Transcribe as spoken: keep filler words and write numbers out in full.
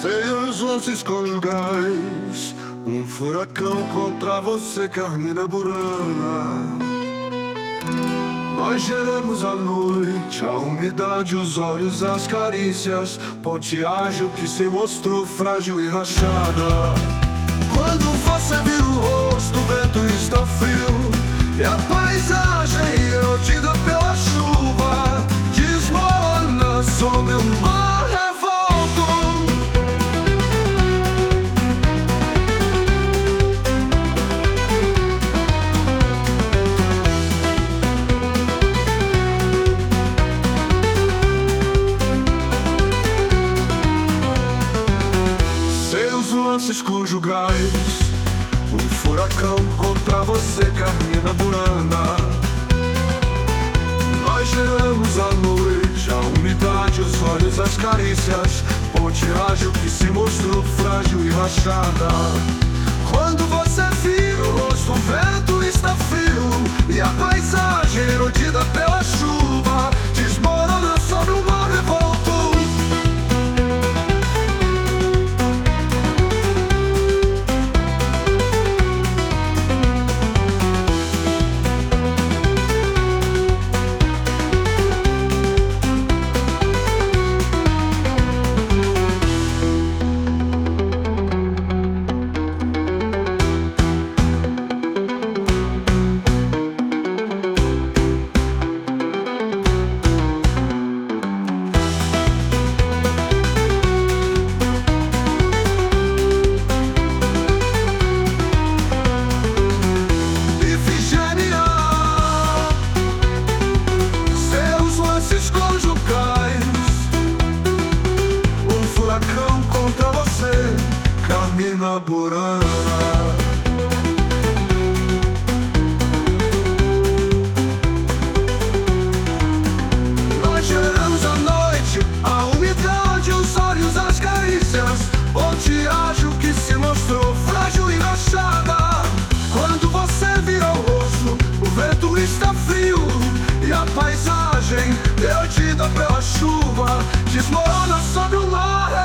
Feios lances conjugais, um furacão contra você, Carmina Burana. Nós geramos a noite, a umidade, os olhos, as carícias, ponte ágil que se mostrou frágil e rachada. Quando você vira o rosto, o vento está frio e a paisagem erodida pela chuva desmorona sob o mar revolto. Seus lances conjugais, um furacão contra você, Carmina Burana. Nós geramos a noite, a umidade, os olhos, as carícias, ponte ágil que se mostrou frágil e rachada. Quando você vira o rosto, o vento está frio e a paisagem erodida pela chuva desmorona sobre o mar revolto. Contra você, Carmina Burana. Nós geramos a noite, a umidade, os olhos, as carícias, ponte ágil que se mostrou frágil e rachada. Quando você vira o rosto, o vento está frio e a paisagem erodida pela chuva desmorona sobre o mar.